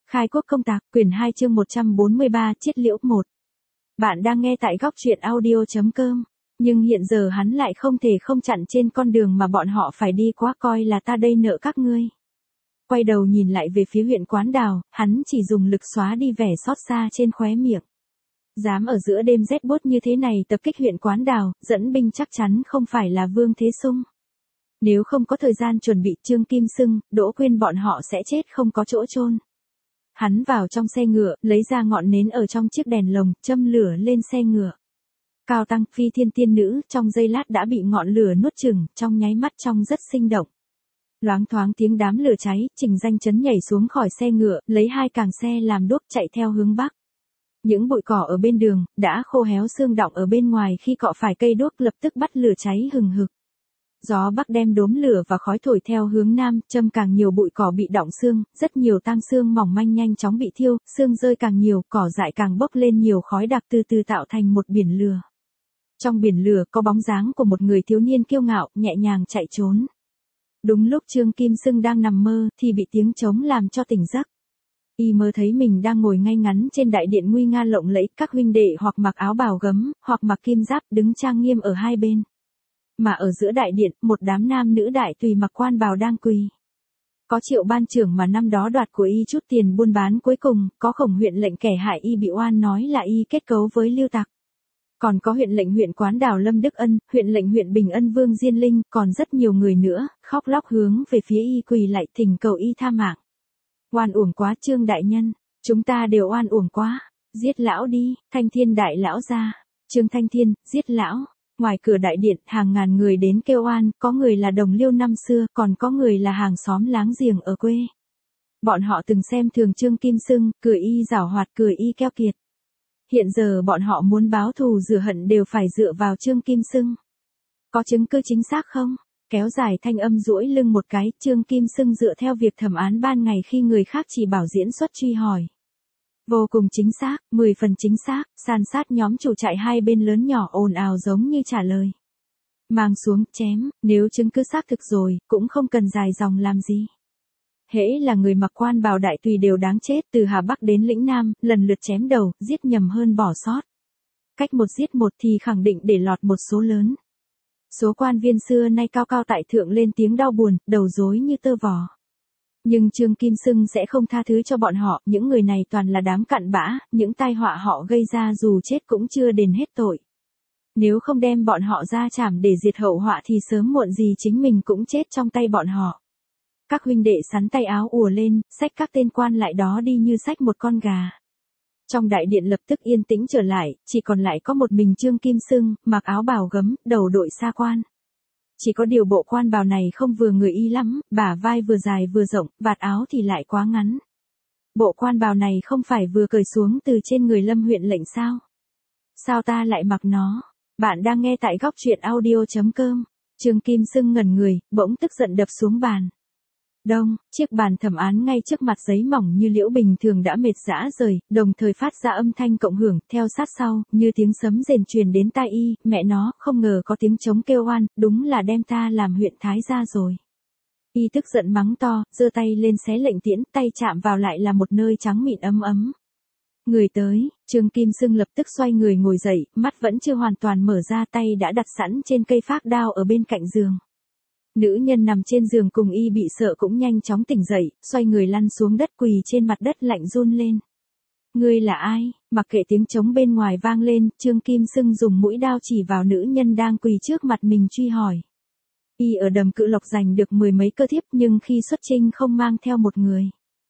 Khai quốc công tạc, quyển 2 chương 143, chiết liễu 1. Bạn đang nghe tại góc truyện audio.com. Nhưng hiện giờ hắn lại không thể không chặn trên con đường mà bọn họ phải đi qua, coi là ta đây nợ các ngươi. Quay đầu nhìn lại về phía huyện Quán Đào, hắn chỉ dùng lực xóa đi vẻ xót xa trên khóe miệng. Dám ở giữa đêm rét buốt như thế này tập kích huyện Quán Đào, dẫn binh chắc chắn không phải là Vương Thế Sung. Nếu không có thời gian chuẩn bị, Trương Kim Xưng, Đỗ Quyên bọn họ sẽ chết không có chỗ chôn. Hắn vào trong xe ngựa, lấy ra ngọn nến ở trong chiếc đèn lồng, châm lửa lên xe ngựa. Cao Tăng, Phi Thiên tiên nữ, trong giây lát đã bị ngọn lửa nuốt chửng, trong nháy mắt trông rất sinh động. Loáng thoáng tiếng đám lửa cháy, Trình Danh Chấn nhảy xuống khỏi xe ngựa, lấy 2 càng xe làm đuốc chạy theo hướng bắc. Những bụi cỏ ở bên đường, đã khô héo xương đọng ở bên ngoài khi cọ phải cây đuốc lập tức bắt lửa cháy hừng hực. Gió bắc đem đốm lửa và khói thổi theo hướng nam, châm càng nhiều bụi cỏ bị đọng xương, rất nhiều tang xương mỏng manh nhanh chóng bị thiêu, xương rơi càng nhiều, cỏ dại càng bốc lên nhiều khói đặc, từ từ tạo thành một biển lửa. Trong biển lửa có bóng dáng của một người thiếu niên kiêu ngạo, nhẹ nhàng chạy trốn. Đúng lúc Trương Kim Xưng đang nằm mơ, thì bị tiếng trống làm cho tỉnh giấc. Y mơ thấy mình đang ngồi ngay ngắn trên đại điện nguy nga lộng lẫy, các huynh đệ hoặc mặc áo bào gấm, hoặc mặc kim giáp, đứng trang nghiêm ở hai bên. Mà ở giữa đại điện, một đám nam nữ đại tùy mặc quan bào đang quỳ. Có Triệu ban trưởng mà năm đó đoạt của y chút tiền buôn bán cuối cùng, có Khổng huyện lệnh kẻ hại y bị oan nói là y kết cấu với Lưu Tặc. Còn có huyện lệnh huyện Quán Đào Lâm Đức Ân, huyện lệnh huyện Bình Ân Vương Diên Linh, còn rất nhiều người nữa, khóc lóc hướng về phía y quỳ lại thỉnh cầu y tha mạng. Oan uổng quá Trương đại nhân, chúng ta đều oan uổng quá, giết lão đi, Thanh Thiên đại lão ra, Trương Thanh Thiên, giết lão. Ngoài cửa đại điện, hàng ngàn người đến kêu oan, có người là đồng liêu năm xưa, còn có người là hàng xóm láng giềng ở quê. Bọn họ từng xem thường Trương Kim Xưng, cười y giảo hoạt, cười y keo kiệt. Hiện giờ bọn họ muốn báo thù rửa hận đều phải dựa vào Trương Kim Xưng. Có chứng cứ chính xác không? Kéo dài thanh âm duỗi lưng một cái, Trương Kim Xưng dựa theo việc thẩm án ban ngày khi người khác chỉ bảo diễn xuất truy hỏi. Vô cùng chính xác, 10 phần chính xác, san sát nhóm chủ trại hai bên lớn nhỏ ồn ào giống như trả lời. Mang xuống, chém, nếu chứng cứ xác thực rồi, cũng không cần dài dòng làm gì. Hễ là người mặc quan bào đại tùy đều đáng chết, từ Hà Bắc đến lĩnh Nam, lần lượt chém đầu, giết nhầm hơn bỏ sót. Cách một giết một thì khẳng định để lọt một số lớn. Số quan viên xưa nay cao cao tại thượng lên tiếng đau buồn, đầu rối như tơ vò. Nhưng Trương Kim Xưng sẽ không tha thứ cho bọn họ, những người này toàn là đám cặn bã, những tai họa họ gây ra dù chết cũng chưa đền hết tội. Nếu không đem bọn họ ra trảm để diệt hậu họa thì sớm muộn gì chính mình cũng chết trong tay bọn họ. Các huynh đệ sắn tay áo ùa lên, xách các tên quan lại đó đi như xách một con gà. Trong đại điện lập tức yên tĩnh trở lại, chỉ còn lại có một mình Trương Kim Xưng, mặc áo bào gấm, đầu đội sa quan. Chỉ có điều bộ quan bào này không vừa người y lắm, bả vai vừa dài vừa rộng, vạt áo thì lại quá ngắn. Bộ quan bào này không phải vừa cởi xuống từ trên người Lâm huyện lệnh sao? Sao ta lại mặc nó? Bạn đang nghe tại góc truyện audio.com. Trương Kim Xưng ngẩn người, bỗng tức giận đập xuống bàn. Đông, chiếc bàn thẩm án ngay trước mặt giấy mỏng như liễu bình thường đã mệt rã rời, đồng thời phát ra âm thanh cộng hưởng, theo sát sau, như tiếng sấm rền truyền đến tai y, mẹ nó, không ngờ có tiếng trống kêu oan, đúng là đem ta làm huyện thái gia rồi. Y tức giận mắng to, giơ tay lên xé lệnh tiễn, tay chạm vào lại là một nơi trắng mịn ấm ấm. Người tới, Trương Kim Xưng lập tức xoay người ngồi dậy, mắt vẫn chưa hoàn toàn mở ra, tay đã đặt sẵn trên cây phác đao ở bên cạnh giường. Nữ nhân nằm trên giường cùng y bị sợ cũng nhanh chóng tỉnh dậy, xoay người lăn xuống đất quỳ trên mặt đất lạnh run lên. Ngươi là ai? Mặc kệ tiếng trống bên ngoài vang lên, Trương Kim Xưng dùng mũi đao chỉ vào nữ nhân đang quỳ trước mặt mình truy hỏi. Y ở Đầm Cự Lộc giành được 10 mấy cơ thiếp nhưng khi xuất chinh không mang theo một người.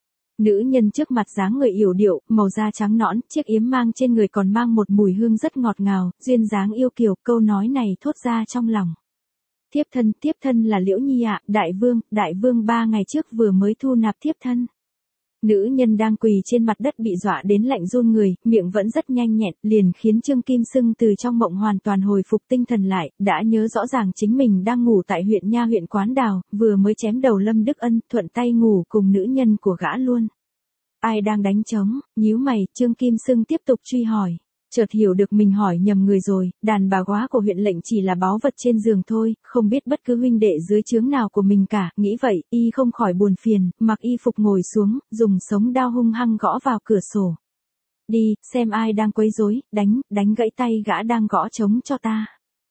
Nữ nhân trước mặt dáng người yểu điệu, màu da trắng nõn, chiếc yếm mang trên người còn mang một mùi hương rất ngọt ngào, duyên dáng yêu kiều, câu nói này thốt ra trong lòng. Thiếp thân là Liễu Nhi ạ, đại vương 3 ngày trước vừa mới thu nạp thiếp thân. Nữ nhân đang quỳ trên mặt đất bị dọa đến lạnh run người, miệng vẫn rất nhanh nhẹn, liền khiến Trương Kim Xưng từ trong mộng hoàn toàn hồi phục tinh thần lại, đã nhớ rõ ràng chính mình đang ngủ tại huyện Quán Đào, vừa mới chém đầu Lâm Đức Ân, thuận tay ngủ cùng nữ nhân của gã luôn. Ai đang đánh trống, nhíu mày, Trương Kim Xưng tiếp tục truy hỏi. Chợt hiểu được mình hỏi nhầm người rồi, đàn bà góa của huyện lệnh chỉ là báu vật trên giường thôi, không biết bất cứ huynh đệ dưới trướng nào của mình cả, nghĩ vậy, y không khỏi buồn phiền, mặc y phục ngồi xuống, dùng sống đao hung hăng gõ vào cửa sổ. Đi, xem ai đang quấy rối, đánh gãy tay gã đang gõ trống cho ta.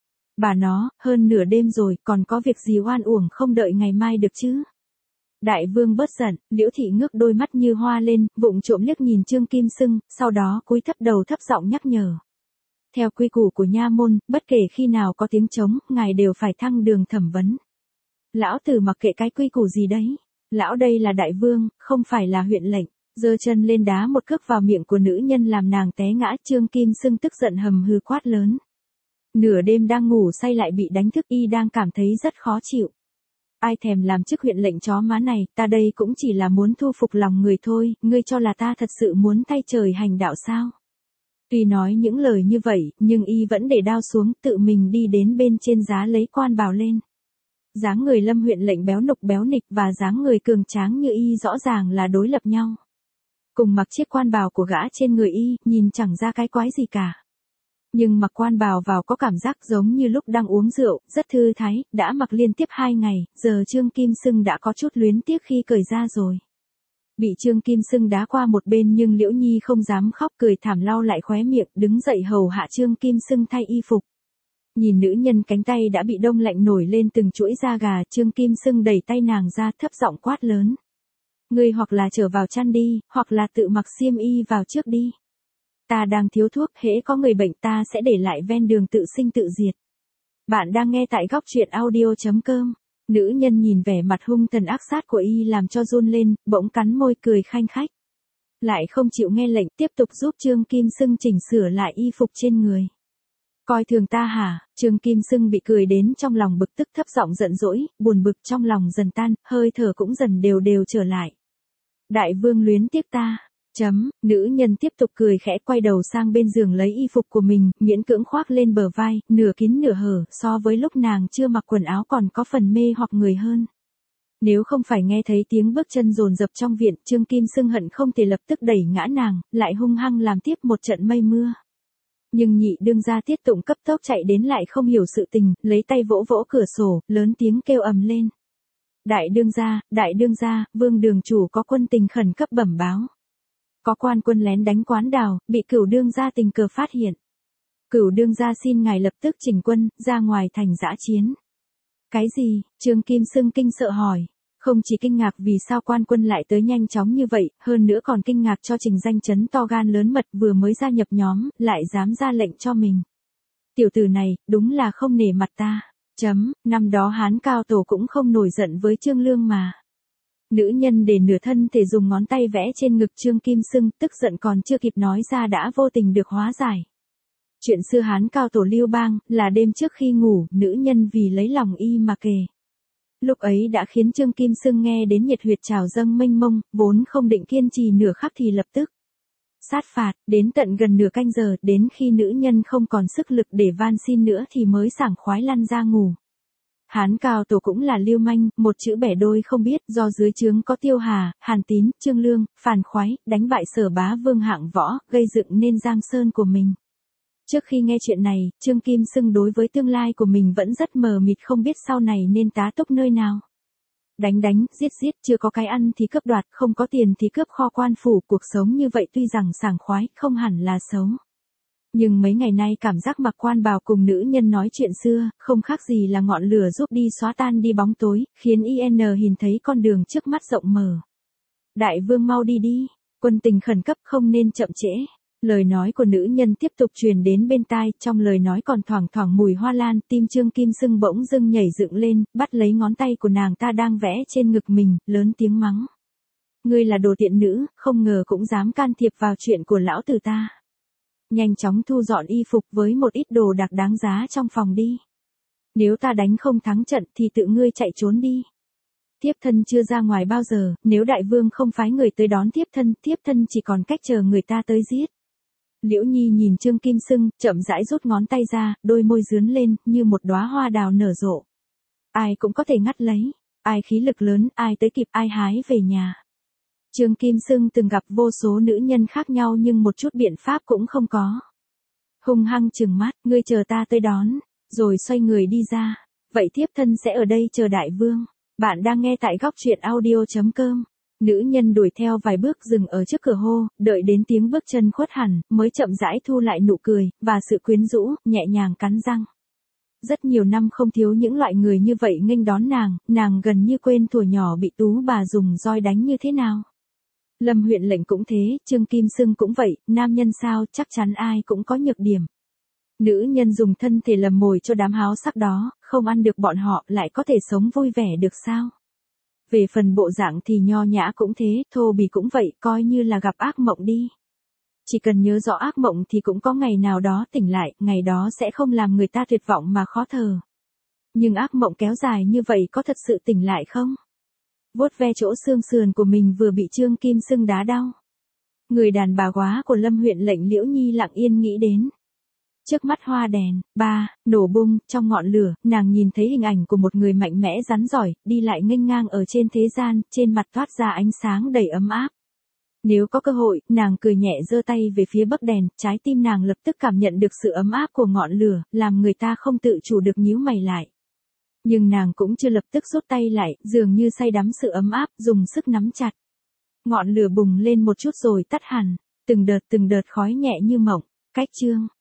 Bà nó, hơn nửa đêm rồi, còn có việc gì oan uổng không đợi ngày mai được chứ? Đại vương bớt giận, Liễu Thị ngước đôi mắt như hoa lên, vụng trộm liếc nhìn Trương Kim Xưng, sau đó cúi thấp đầu thấp giọng nhắc nhở. Theo quy củ của nha môn, bất kể khi nào có tiếng trống, ngài đều phải thăng đường thẩm vấn. Lão tử mặc kệ cái quy củ gì đấy. Lão đây là đại vương, không phải là huyện lệnh. Giơ chân lên đá một cước vào miệng của nữ nhân làm nàng té ngã. Trương Kim Xưng tức giận hầm hừ quát lớn. Nửa đêm đang ngủ say lại bị đánh thức, y đang cảm thấy rất khó chịu. Ai thèm làm chức huyện lệnh chó má này, ta đây cũng chỉ là muốn thu phục lòng người thôi, ngươi cho là ta thật sự muốn thay trời hành đạo sao? Tuy nói những lời như vậy, nhưng y vẫn để đao xuống, tự mình đi đến bên trên giá lấy quan bào lên. Dáng người Lâm huyện lệnh béo nục béo nịch và dáng người cường tráng như y rõ ràng là đối lập nhau. Cùng mặc chiếc quan bào của gã trên người y, nhìn chẳng ra cái quái gì cả. Nhưng mặc quan bào vào có cảm giác giống như lúc đang uống rượu, rất thư thái, đã mặc liên tiếp 2 ngày, giờ Trương Kim Xưng đã có chút luyến tiếc khi cởi ra rồi. Bị Trương Kim Xưng đá qua một bên nhưng Liễu Nhi không dám khóc, cười thảm lau lại khóe miệng, đứng dậy hầu hạ Trương Kim Xưng thay y phục. Nhìn nữ nhân cánh tay đã bị đông lạnh nổi lên từng chuỗi da gà, Trương Kim Xưng đẩy tay nàng ra, thấp giọng quát lớn. Ngươi hoặc là trở vào chăn đi, hoặc là tự mặc xiêm y vào trước đi. Ta đang thiếu thuốc, hễ có người bệnh ta sẽ để lại ven đường tự sinh tự diệt. Bạn đang nghe tại góc truyện audio.com. Nữ nhân nhìn vẻ mặt hung tàn ác sát của y làm cho run lên, bỗng cắn môi cười khanh khách. Lại không chịu nghe lệnh, tiếp tục giúp Trương Kim Xưng chỉnh sửa lại y phục trên người. Coi thường ta hả? Trương Kim Xưng bị cười đến trong lòng bực tức, thấp giọng giận dỗi, buồn bực trong lòng dần tan, hơi thở cũng dần đều đều trở lại. Đại vương luyến tiếc ta. Nữ nhân tiếp tục cười khẽ, quay đầu sang bên giường lấy y phục của mình, miễn cưỡng khoác lên bờ vai, nửa kín nửa hở, so với lúc nàng chưa mặc quần áo còn có phần mê hoặc người hơn. Nếu không phải nghe thấy tiếng bước chân dồn dập trong viện, Trương Kim Xưng hận không thể lập tức đẩy ngã nàng, lại hung hăng làm tiếp một trận mây mưa. Nhưng nhị đương gia Tiết Tụng cấp tốc chạy đến lại không hiểu sự tình, lấy tay vỗ vỗ cửa sổ, lớn tiếng kêu ầm lên. Đại đương gia, vương đường chủ có quân tình khẩn cấp bẩm báo. Có quan quân lén đánh quán đào, bị Cửu đương gia tình cờ phát hiện. Cửu đương gia xin ngài lập tức chỉnh quân, ra ngoài thành dã chiến. Cái gì? Trương Kim Xưng kinh sợ hỏi. Không chỉ kinh ngạc vì sao quan quân lại tới nhanh chóng như vậy, hơn nữa còn kinh ngạc cho Trình Danh Chấn to gan lớn mật vừa mới gia nhập nhóm, lại dám ra lệnh cho mình. Tiểu tử này, đúng là không nể mặt ta. Năm đó Hán Cao Tổ cũng không nổi giận với Trương Lương mà. Nữ nhân để nửa thân thể dùng ngón tay vẽ trên ngực Trương Kim Xưng, tức giận còn chưa kịp nói ra đã vô tình được hóa giải. Chuyện xưa Hán Cao Tổ Lưu Bang, là đêm trước khi ngủ, nữ nhân vì lấy lòng y mà kề. Lúc ấy đã khiến Trương Kim Xưng nghe đến nhiệt huyệt trào dâng mênh mông, vốn không định kiên trì nửa khắc thì lập tức sát phạt, đến tận gần nửa canh giờ, đến khi nữ nhân không còn sức lực để van xin nữa thì mới sảng khoái lăn ra ngủ. Hán Cao Tổ cũng là lưu manh, một chữ bẻ đôi không biết, do dưới trướng có Tiêu Hà, Hàn Tín, Trương Lương, Phàn Khoái, đánh bại Sở Bá Vương hạng võ, gây dựng nên Giang Sơn của mình. Trước khi nghe chuyện này, Trương Kim Xưng đối với tương lai của mình vẫn rất mờ mịt, không biết sau này nên tá túc nơi nào. Đánh, giết, chưa có cái ăn thì cướp đoạt, không có tiền thì cướp kho quan phủ, cuộc sống như vậy tuy rằng sảng khoái, không hẳn là xấu. Nhưng mấy ngày nay cảm giác mặc quan bào cùng nữ nhân nói chuyện xưa, không khác gì là ngọn lửa giúp đi xóa tan đi bóng tối, khiến IN nhìn thấy con đường trước mắt rộng mở. Đại vương mau đi đi, quân tình khẩn cấp không nên chậm trễ. Lời nói của nữ nhân tiếp tục truyền đến bên tai, trong lời nói còn thoảng thoảng mùi hoa lan, tim Trương Kim Xưng bỗng dưng nhảy dựng lên, bắt lấy ngón tay của nàng ta đang vẽ trên ngực mình, lớn tiếng mắng. Ngươi là đồ tiện nữ, không ngờ cũng dám can thiệp vào chuyện của lão tử ta. Nhanh chóng thu dọn y phục với một ít đồ đạc đáng giá trong phòng đi. Nếu ta đánh không thắng trận thì tự ngươi chạy trốn đi. Thiếp thân chưa ra ngoài bao giờ, nếu đại vương không phái người tới đón thiếp thân chỉ còn cách chờ người ta tới giết. Liễu Nhi nhìn Trương Kim Xưng, chậm rãi rút ngón tay ra, đôi môi dướn lên, như một đóa hoa đào nở rộ. Ai cũng có thể ngắt lấy, ai khí lực lớn, ai tới kịp, ai hái về nhà. Trương Kim Xưng từng gặp vô số nữ nhân khác nhau nhưng một chút biện pháp cũng không có. hung hăng trừng mắt, ngươi chờ ta tới đón, rồi xoay người đi ra. Vậy thiếp thân sẽ ở đây chờ đại vương. Bạn đang nghe tại góc truyện audio.com. Nữ nhân đuổi theo vài bước dừng ở trước cửa hô, đợi đến tiếng bước chân khuất hẳn, mới chậm rãi thu lại nụ cười, và sự quyến rũ, nhẹ nhàng cắn răng. Rất nhiều năm không thiếu những loại người như vậy nghênh đón nàng gần như quên thuở nhỏ bị tú bà dùng roi đánh như thế nào. Lâm huyện lệnh cũng thế, Trương Kim Sưng cũng vậy, nam nhân sao, chắc chắn ai cũng có nhược điểm. Nữ nhân dùng thân thể làm mồi cho đám háo sắc đó, không ăn được bọn họ lại có thể sống vui vẻ được sao? Về phần bộ dạng thì nho nhã cũng thế, thô bỉ cũng vậy, coi như là gặp ác mộng đi. Chỉ cần nhớ rõ ác mộng thì cũng có ngày nào đó tỉnh lại, ngày đó sẽ không làm người ta tuyệt vọng mà khó thở. Nhưng ác mộng kéo dài như vậy có thật sự tỉnh lại không? Vuốt ve chỗ xương sườn của mình vừa bị Trương Kim Sưng đá đau. Người đàn bà quá của Lâm huyện lệnh Liễu Nhi lặng yên nghĩ đến. Trước mắt hoa đèn, nổ bung, trong ngọn lửa, nàng nhìn thấy hình ảnh của một người mạnh mẽ rắn giỏi, đi lại nghênh ngang ở trên thế gian, trên mặt thoát ra ánh sáng đầy ấm áp. Nếu có cơ hội, nàng cười nhẹ giơ tay về phía bấc đèn, trái tim nàng lập tức cảm nhận được sự ấm áp của ngọn lửa, làm người ta không tự chủ được nhíu mày lại. Nhưng nàng cũng chưa lập tức rút tay lại, dường như say đắm sự ấm áp, dùng sức nắm chặt. Ngọn lửa bùng lên một chút rồi tắt hẳn, từng đợt khói nhẹ như mộng. Cách chương